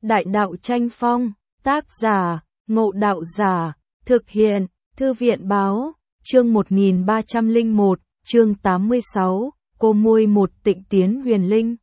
Đại đạo tranh phong, tác giả, Ngộ Đạo Giả, thực hiện, Thư viện báo, chương 1301, chương 86, cô môi một tịnh tiến huyền linh.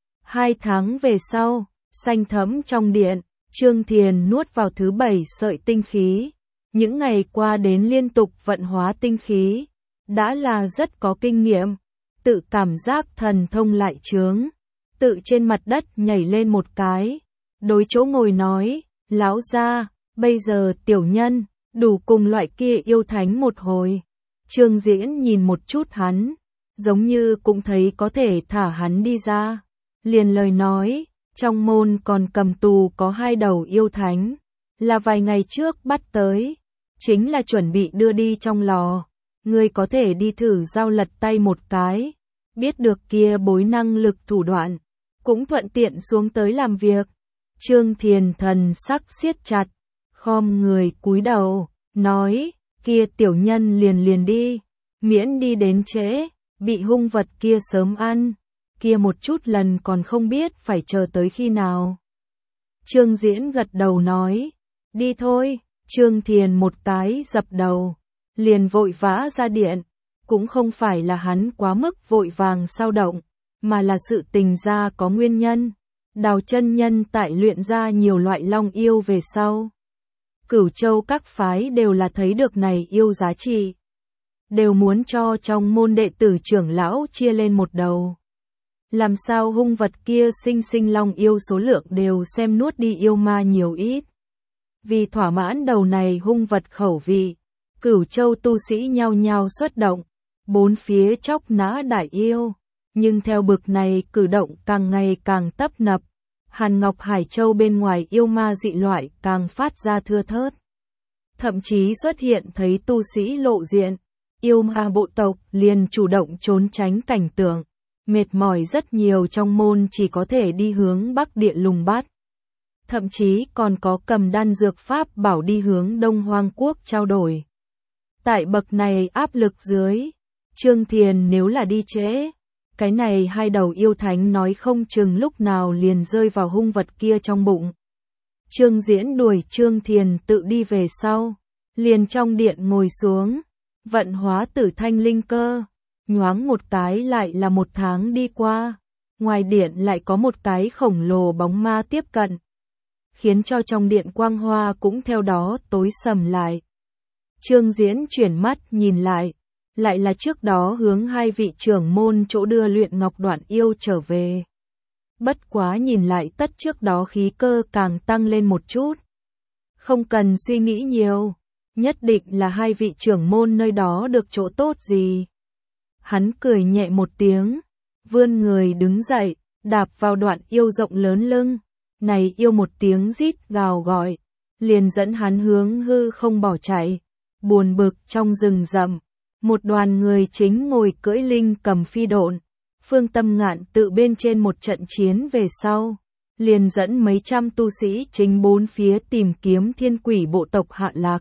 2 tháng về sau, xanh thẫm trong điện, Trương Thiền nuốt vào thứ 7 sợi tinh khí. Những ngày qua đến liên tục vận hóa tinh khí, đã là rất có kinh nghiệm, tự cảm giác thần thông lại chướng, tự trên mặt đất nhảy lên một cái, đối chỗ ngồi nói, lão gia, bây giờ tiểu nhân, đủ cùng loại kia yêu thánh một hồi. Trương Diễn nhìn một chút hắn, giống như cũng thấy có thể thả hắn đi ra, liền lời nói, trong môn còn cầm tù có 2 đầu yêu thánh, là vài ngày trước bắt tới, chính là chuẩn bị đưa đi trong lò, ngươi có thể đi thử giao lật tay một cái, biết được kia bối năng lực thủ đoạn, cũng thuận tiện xuống tới làm việc. Trương Thiền thần sắc siết chặt, khom người cúi đầu, nói, kia tiểu nhân liền đi, miễn đi đến trễ, bị hung vật kia sớm ăn, kia một chút lần còn không biết phải chờ tới khi nào. Trương Diễn gật đầu nói, đi thôi. Trương Thiền một cái dập đầu, liền vội vã ra điện, cũng không phải là hắn quá mức vội vàng sao động, mà là sự tình ra có nguyên nhân. Đào chân nhân tại luyện ra nhiều loại long yêu về sau. Cửu Châu các phái đều là thấy được này yêu giá trị, đều muốn cho trong môn đệ tử trưởng lão chia lên một đầu. Làm sao hung vật kia sinh long yêu số lượng đều xem nuốt đi yêu ma nhiều ít. Vì thỏa mãn đầu này hung vật khẩu vị, Cửu Châu tu sĩ nhao nhao xuất động, bốn phía chóc nã đại yêu, nhưng theo bực này cử động càng ngày càng tấp nập, Hàn Ngọc Hải Châu bên ngoài yêu ma dị loại càng phát ra thưa thớt. Thậm chí xuất hiện thấy tu sĩ lộ diện, yêu ma bộ tộc liền chủ động trốn tránh cảnh tượng, mệt mỏi rất nhiều trong môn chỉ có thể đi hướng Bắc Địa lùng bắt. Thậm chí còn có cầm đan dược pháp bảo đi hướng Đông Hoang Quốc trao đổi. Tại bậc này áp lực dưới, Trương Thiền nếu là đi trễ, cái này 2 đầu yêu thánh nói không chừng lúc nào liền rơi vào hung vật kia trong bụng. Trương Diễn đuổi Trương Thiền tự đi về sau, liền trong điện ngồi xuống, vận hóa tử thanh linh cơ, nhoáng một cái lại là 1 tháng đi qua, ngoài điện lại có một cái khổng lồ bóng ma tiếp cận, khiến cho trong điện quang hoa cũng theo đó tối sầm lại. Trương Diễn chuyển mắt nhìn lại là trước đó hướng 2 vị trưởng môn chỗ đưa luyện ngọc đoạn yêu trở về. Bất quá nhìn lại tất trước đó khí cơ càng tăng lên một chút. Không cần suy nghĩ nhiều, nhất định là 2 vị trưởng môn nơi đó được chỗ tốt gì. Hắn cười nhẹ một tiếng, vươn người đứng dậy, đạp vào đoạn yêu rộng lớn lưng. Này yêu một tiếng rít gào gọi, liền dẫn hắn hướng hư không bỏ chạy. Buồn bực trong rừng rậm, một đoàn người chính ngồi cưỡi linh cầm phi độn. Phương Tâm Ngạn tự bên trên một trận chiến về sau, liền dẫn mấy trăm tu sĩ chính bốn phía tìm kiếm thiên quỷ bộ tộc hạ lạc.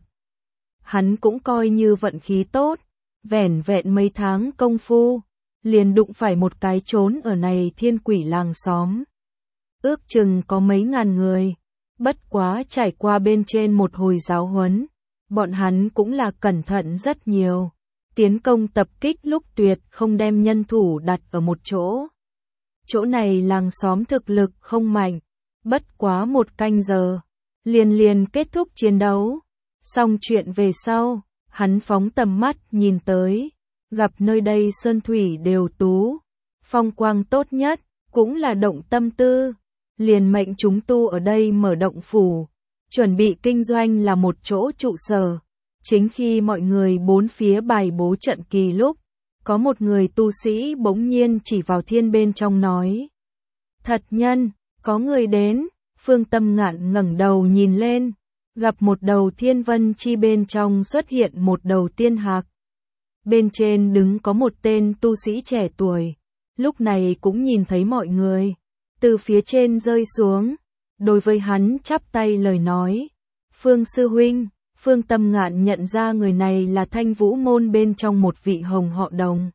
Hắn cũng coi như vận khí tốt, vẻn vẹn mấy tháng công phu, liền đụng phải một cái trốn ở này thiên quỷ làng xóm. Ước chừng có mấy ngàn người, bất quá trải qua bên trên một hồi giáo huấn, bọn hắn cũng là cẩn thận rất nhiều, tiến công tập kích lúc tuyệt không đem nhân thủ đặt ở một chỗ. Chỗ này làng xóm thực lực không mạnh, bất quá 1 canh giờ, liền kết thúc chiến đấu. Xong chuyện về sau, hắn phóng tầm mắt nhìn tới, gặp nơi đây sơn thủy đều tú, phong quang tốt nhất, cũng là động tâm tư. Liền mệnh chúng tu ở đây mở động phủ, chuẩn bị kinh doanh là một chỗ trụ sở. Chính khi mọi người bốn phía bài bố trận kỳ lúc, có một người tu sĩ bỗng nhiên chỉ vào thiên bên trong nói. Thật nhân, có người đến. Phương Tâm Ngạn ngẩng đầu nhìn lên, gặp một đầu thiên vân chi bên trong xuất hiện một đầu tiên hạc. Bên trên đứng có một tên tu sĩ trẻ tuổi, lúc này cũng nhìn thấy mọi người. Từ phía trên rơi xuống, đối với hắn chắp tay lời nói, Phương sư huynh. Phương Tâm Ngạn nhận ra người này là Thanh Vũ môn bên trong một vị hồng họ Đồng.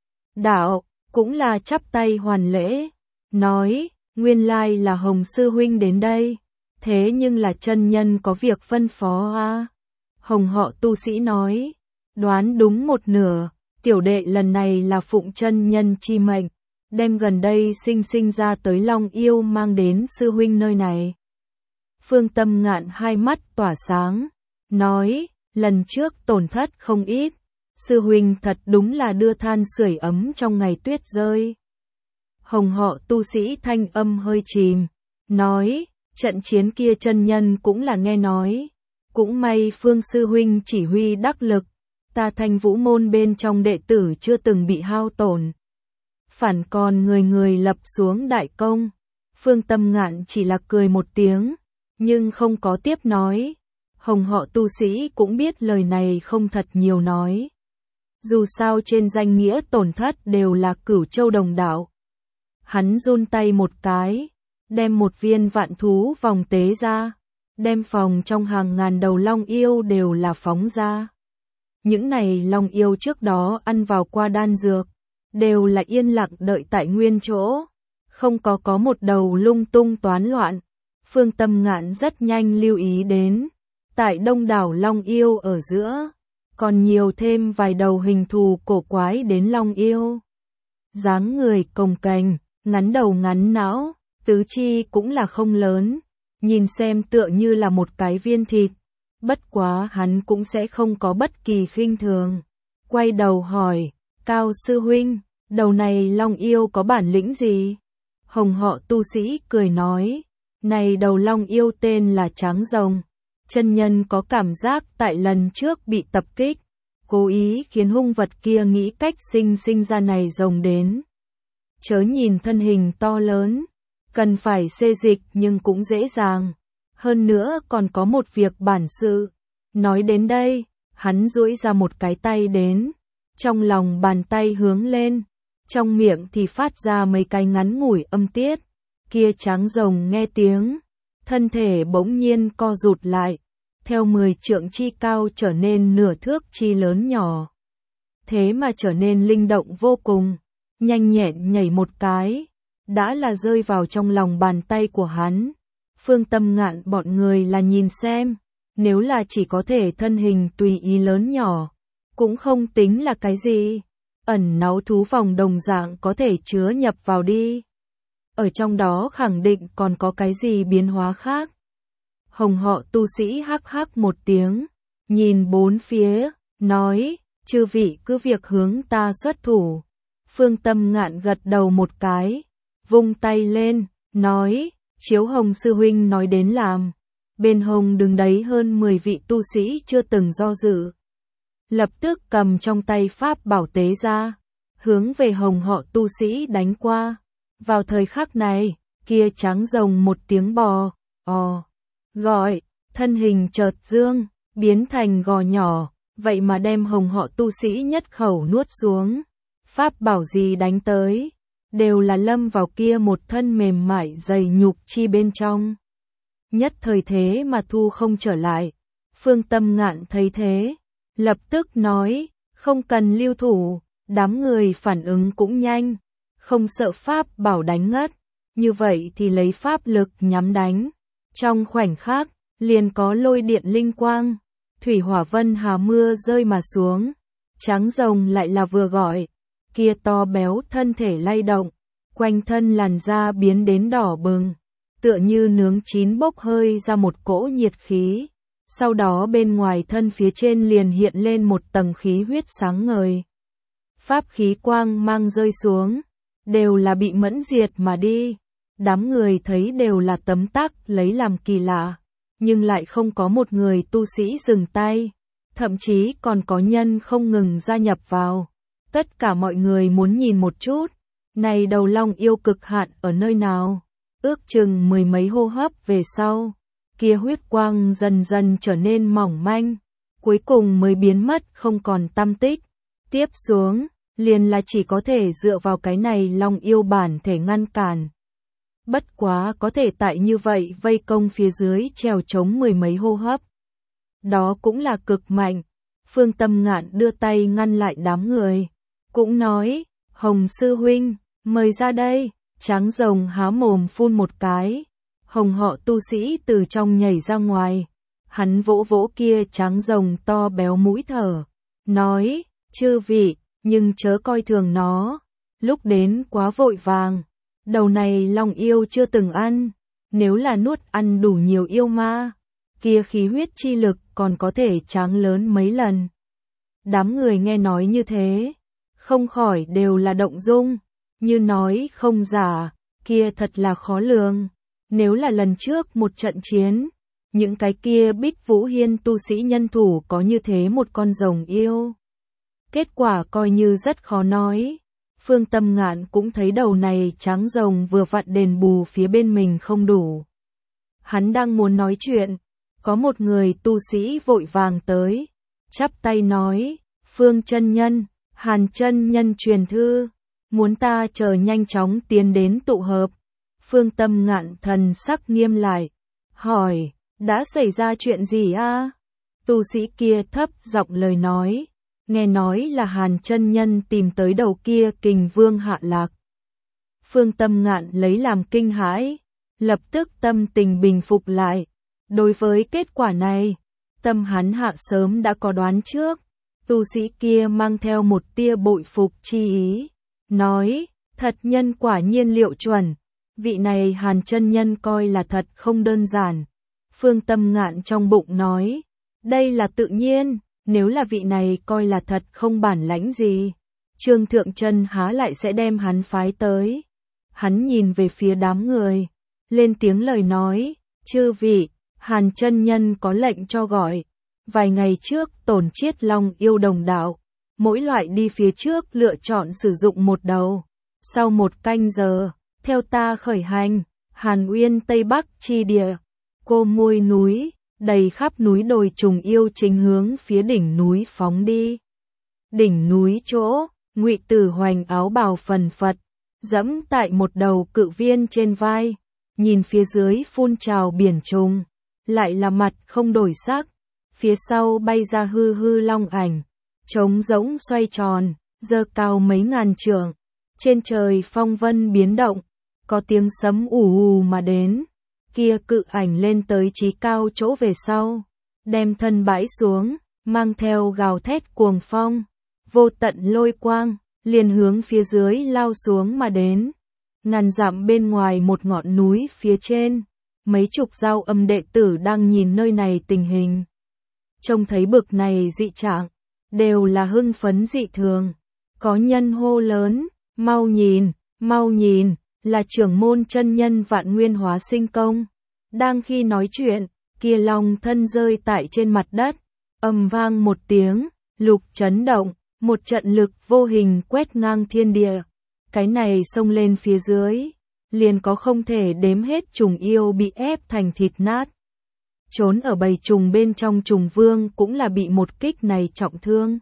Đạo, cũng là chắp tay hoàn lễ, nói, nguyên lai là Hồng sư huynh đến đây, Thế nhưng là chân nhân có việc phân phó a. Hồng họ tu sĩ nói, đoán đúng một nửa, tiểu đệ lần này là phụng chân nhân chi mệnh, đem gần đây sinh ra tới Long Yêu mang đến sư huynh nơi này. Phương Tâm Ngạn hai mắt tỏa sáng, nói, lần trước tổn thất không ít, sư huynh thật đúng là đưa than sưởi ấm trong ngày tuyết rơi. Hồng họ tu sĩ thanh âm hơi chìm, nói, trận chiến kia chân nhân cũng là nghe nói, cũng may Phương sư huynh chỉ huy đắc lực, ta Thanh Vũ môn bên trong đệ tử chưa từng bị hao tổn. Phản còn người người lập xuống đại công. Phương Tâm Ngạn chỉ là cười một tiếng, nhưng không có tiếp nói. Hồng họ tu sĩ cũng biết lời này không thật nhiều nói. Dù sao trên danh nghĩa tổn thất đều là Cửu Châu đồng đạo. Hắn run tay một cái, đem một viên vạn thú vòng tế ra, đem phòng trong hàng ngàn đầu long yêu đều là phóng ra. Những này long yêu trước đó ăn vào qua đan dược, đều là yên lặng đợi tại nguyên chỗ, không có một đầu lung tung toán loạn. Phương Tâm Ngạn rất nhanh lưu ý đến, tại đông đảo long yêu ở giữa, còn nhiều thêm vài đầu hình thù cổ quái đến long yêu. Dáng người cồng kềnh, ngắn đầu ngắn não, tứ chi cũng là không lớn, nhìn xem tựa như là một cái viên thịt. Bất quá hắn cũng sẽ không có bất kỳ khinh thường. Quay đầu hỏi, Cao sư huynh, đầu này long yêu có bản lĩnh gì? Hồng họ tu sĩ cười nói, này đầu long yêu tên là Tráng Rồng. Chân nhân có cảm giác tại lần trước bị tập kích, cố ý khiến hung vật kia nghĩ cách sinh ra này rồng đến. Chớ nhìn thân hình to lớn, cần phải xê dịch nhưng cũng dễ dàng. Hơn nữa còn có một việc bản sự. Nói đến đây, hắn duỗi ra một cái tay đến, trong lòng bàn tay hướng lên, trong miệng thì phát ra mấy cái ngắn ngủi âm tiết. Kia Tráng Rồng nghe tiếng, thân thể bỗng nhiên co rụt lại, theo 10 trượng chi cao trở nên nửa thước chi lớn nhỏ. Thế mà trở nên linh động vô cùng, nhanh nhẹn nhảy một cái, đã là rơi vào trong lòng bàn tay của hắn. Phương Tâm Ngạn bọn người là nhìn xem, nếu là chỉ có thể thân hình tùy ý lớn nhỏ, cũng không tính là cái gì. Ẩn náu thú vòng đồng dạng có thể chứa nhập vào đi. Ở trong đó khẳng định còn có cái gì biến hóa khác. Hồng họ tu sĩ hắc hắc một tiếng, nhìn bốn phía, nói, chư vị cứ việc hướng ta xuất thủ. Phương Tâm Ngạn gật đầu một cái, vung tay lên, nói, chiếu Hồng sư huynh nói đến làm. Bên hông đứng đấy hơn 10 vị tu sĩ chưa từng do dự. Lập tức cầm trong tay pháp bảo tế ra, hướng về Hồng họ tu sĩ đánh qua. Vào thời khắc này, kia Tráng Rồng một tiếng bò, gọi, thân hình chợt dương, biến thành gò nhỏ, vậy mà đem Hồng họ tu sĩ nhất khẩu nuốt xuống. Pháp bảo gì đánh tới, đều là lâm vào kia một thân mềm mại dày nhục chi bên trong. Nhất thời thế mà thu không trở lại. Phương Tâm Ngạn thấy thế, lập tức nói, không cần lưu thủ. Đám người phản ứng cũng nhanh, không sợ pháp bảo đánh ngất, như vậy thì lấy pháp lực nhắm đánh. Trong khoảnh khắc, liền có lôi điện linh quang, thủy hỏa vân hà mưa rơi mà xuống. Tráng Rồng lại là vừa gọi, kia to béo thân thể lay động, quanh thân làn da biến đến đỏ bừng, tựa như nướng chín bốc hơi ra một cỗ nhiệt khí. Sau đó bên ngoài thân phía trên liền hiện lên một tầng khí huyết sáng ngời. Pháp khí quang mang rơi xuống, đều là bị mẫn diệt mà đi. Đám người thấy đều là tấm tắc lấy làm kỳ lạ, nhưng lại không có một người tu sĩ dừng tay, thậm chí còn có nhân không ngừng gia nhập vào. Tất cả mọi người muốn nhìn một chút, này đầu long yêu cực hạn ở nơi nào. Ước chừng 10 mấy hô hấp về sau, kia huyết quang dần dần trở nên mỏng manh, cuối cùng mới biến mất không còn tăm tích. Tiếp xuống, liền là chỉ có thể dựa vào cái này long yêu bản thể ngăn cản. Bất quá có thể tại như vậy vây công phía dưới trèo chống 10 mấy hô hấp. Đó cũng là cực mạnh. Phương Tâm Ngạn đưa tay ngăn lại đám người, cũng nói, Hồng sư huynh, mời ra đây. Tráng Rồng há mồm phun một cái, Hồng họ tu sĩ từ trong nhảy ra ngoài. Hắn vỗ vỗ kia tráng rồng to béo mũi thở, nói, chư vị, nhưng chớ coi thường nó, lúc đến quá vội vàng, đầu này long yêu chưa từng ăn, nếu là nuốt ăn đủ nhiều yêu ma, kia khí huyết chi lực còn có thể tráng lớn mấy lần. Đám người nghe nói như thế, không khỏi đều là động dung, như nói không giả, kia thật là khó lường, nếu là lần trước một trận chiến, những cái kia Bích Vũ Hiên tu sĩ nhân thủ có như thế một con rồng yêu. Kết quả coi như rất khó nói. Phương Tâm Ngạn cũng thấy đầu này trắng rồng vừa vặn đền bù phía bên mình không đủ. Hắn đang muốn nói chuyện, có một người tu sĩ vội vàng tới, chắp tay nói, Phương chân nhân, Hàn chân nhân truyền thư, muốn ta chờ nhanh chóng tiến đến tụ hợp. Phương Tâm Ngạn thần sắc nghiêm lại, hỏi, đã xảy ra chuyện gì a? Tu sĩ kia thấp giọng lời nói, nghe nói là Hàn chân nhân tìm tới đầu kia Kình Vương hạ lạc. Phương Tâm Ngạn lấy làm kinh hãi, lập tức tâm tình bình phục lại. Đối với kết quả này, tâm hắn hạ sớm đã có đoán trước. Tu sĩ kia mang theo một tia bội phục chi ý, nói, thật nhân quả nhiên liệu chuẩn, vị này Hàn chân nhân coi là thật không đơn giản. Phương Tâm Ngạn trong bụng nói, đây là tự nhiên, nếu là vị này coi là thật không bản lãnh gì, Trương Thượng Chân há lại sẽ đem hắn phái tới. Hắn nhìn về phía đám người, lên tiếng lời nói, chư vị, Hàn chân nhân có lệnh cho gọi. Vài ngày trước Tổn Chiết Long yêu đồng đạo, mỗi loại đi phía trước lựa chọn sử dụng một đầu. Sau một canh giờ, theo ta khởi hành, Hàn Uyên Tây Bắc chi địa, Cô Môi núi, đầy khắp núi đồi trùng yêu chính hướng phía đỉnh núi phóng đi. Đỉnh núi chỗ, Ngụy Tử Hoành áo bào phần phật, dẫm tại một đầu cự viên trên vai, nhìn phía dưới phun trào biển trùng, lại là mặt không đổi sắc. Phía sau bay ra hư hư long ảnh, trống rỗng xoay tròn, giơ cao mấy ngàn trượng. Trên trời phong vân biến động, có tiếng sấm ù ù mà đến. Kia cự ảnh lên tới chí cao chỗ về sau, đem thân bãi xuống, mang theo gào thét cuồng phong, vô tận lôi quang, liền hướng phía dưới lao xuống mà đến. Ngàn dặm bên ngoài một ngọn núi phía trên, mấy chục Giao Âm đệ tử đang nhìn nơi này tình hình. Trông thấy bực này dị trạng, đều là hưng phấn dị thường. Có nhân hô lớn, mau nhìn, là trưởng môn chân nhân Vạn Nguyên Hóa Sinh Công. Đang khi nói chuyện, kia long thân rơi tại trên mặt đất, ầm vang một tiếng, lục chấn động, một trận lực vô hình quét ngang thiên địa. Cái này xông lên phía dưới, liền có không thể đếm hết trùng yêu bị ép thành thịt nát. Trốn ở bầy trùng bên trong trùng vương cũng là bị một kích này trọng thương.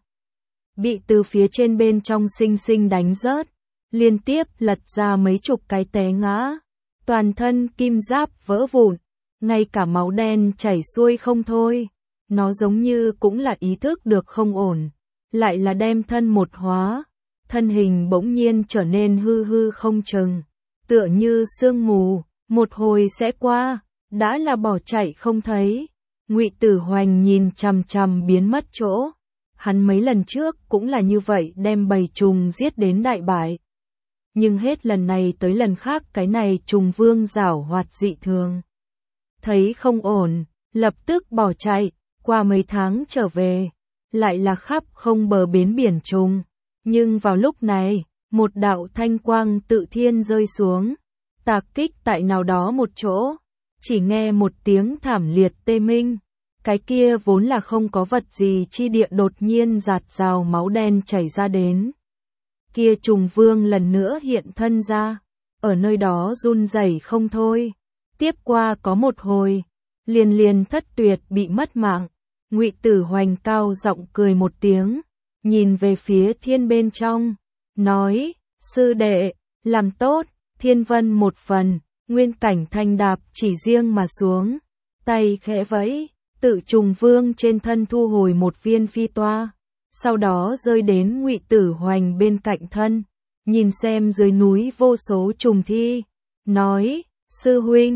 Bị từ phía trên bên trong sinh sinh đánh rớt, liên tiếp lật ra mấy chục cái té ngã. Toàn thân kim giáp vỡ vụn, ngay cả máu đen chảy xuôi không thôi. Nó giống như cũng là ý thức được không ổn, lại là đem thân một hóa. Thân hình bỗng nhiên trở nên hư hư không chừng, tựa như sương mù, một hồi sẽ qua. Đã là bỏ chạy không thấy. Ngụy Tử Hoành nhìn chằm chằm biến mất chỗ. Hắn mấy lần trước cũng là như vậy đem bầy trùng giết đến đại bại. Nhưng hết lần này tới lần khác cái này trùng vương giảo hoạt dị thường. Thấy không ổn, lập tức bỏ chạy, qua mấy tháng trở về, lại là khắp không bờ bến biển trùng. Nhưng vào lúc này, một đạo thanh quang tự thiên rơi xuống, tạc kích tại nào đó một chỗ. Chỉ nghe một tiếng thảm liệt tê minh, cái kia vốn là không có vật gì chi địa đột nhiên giạt rào máu đen chảy ra đến. Kia trùng vương lần nữa hiện thân ra, ở nơi đó run rẩy không thôi. Tiếp qua có một hồi, liền thất tuyệt bị mất mạng. Ngụy Tử Hoành cao giọng cười một tiếng, nhìn về phía thiên bên trong, nói, sư đệ, làm tốt, thiên vân một phần. Nguyên Cảnh Thanh đạp chỉ riêng mà xuống, tay khẽ vẫy, tự trùng vương trên thân thu hồi một viên phi toa, sau đó rơi đến Ngụy Tử Hoành bên cạnh thân, nhìn xem dưới núi vô số trùng thi, nói, sư huynh,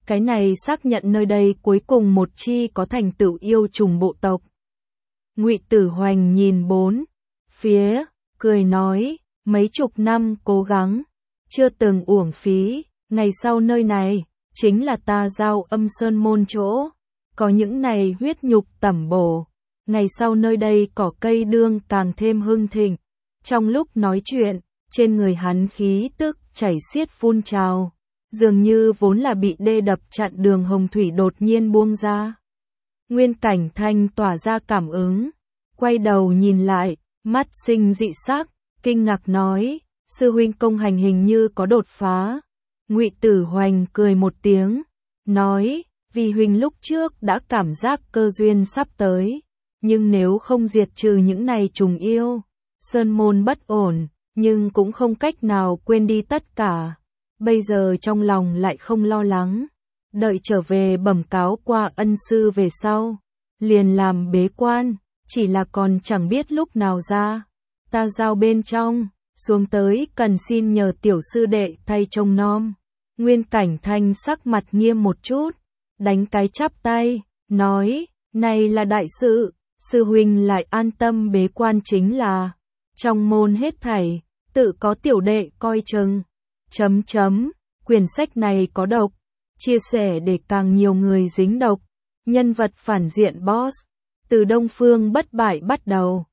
Cái này xác nhận nơi đây cuối cùng một chi có thành tựu yêu trùng bộ tộc. Ngụy Tử Hoành nhìn bốn phía, cười nói, mấy chục năm cố gắng, chưa từng uổng phí, ngày sau nơi này, chính là ta Giao Âm Sơn môn chỗ, có những này huyết nhục tẩm bổ, ngày sau nơi đây cỏ cây đương càng thêm hưng thịnh. Trong lúc nói chuyện, trên người hắn khí tức chảy xiết phun trào, dường như vốn là bị đê đập chặn đường hồng thủy đột nhiên buông ra. Nguyên Cảnh Thanh tỏa ra cảm ứng, quay đầu nhìn lại, mắt sinh dị sắc, kinh ngạc nói, sư huynh công hành hình như có đột phá. Ngụy Tử Hoành cười một tiếng, nói, vì huynh lúc trước đã cảm giác cơ duyên sắp tới, nhưng nếu không diệt trừ những này trùng yêu, sơn môn bất ổn, nhưng cũng không cách nào quên đi tất cả. Bây giờ trong lòng lại không lo lắng, đợi trở về bẩm cáo qua ân sư về sau, liền làm bế quan, chỉ là còn chẳng biết lúc nào ra. Ta Giao bên trong, xuống tới cần xin nhờ tiểu sư đệ thay trông nom. Nguyên Cảnh Thanh sắc mặt nghiêm một chút, đánh cái chắp tay, nói, này là đại sự, sư huynh lại an tâm bế quan chính là, trong môn hết thảy, tự có tiểu đệ coi chừng. Quyển sách này có độc, chia sẻ để càng nhiều người dính độc. Nhân vật phản diện boss, từ Đông Phương Bất Bại bắt đầu.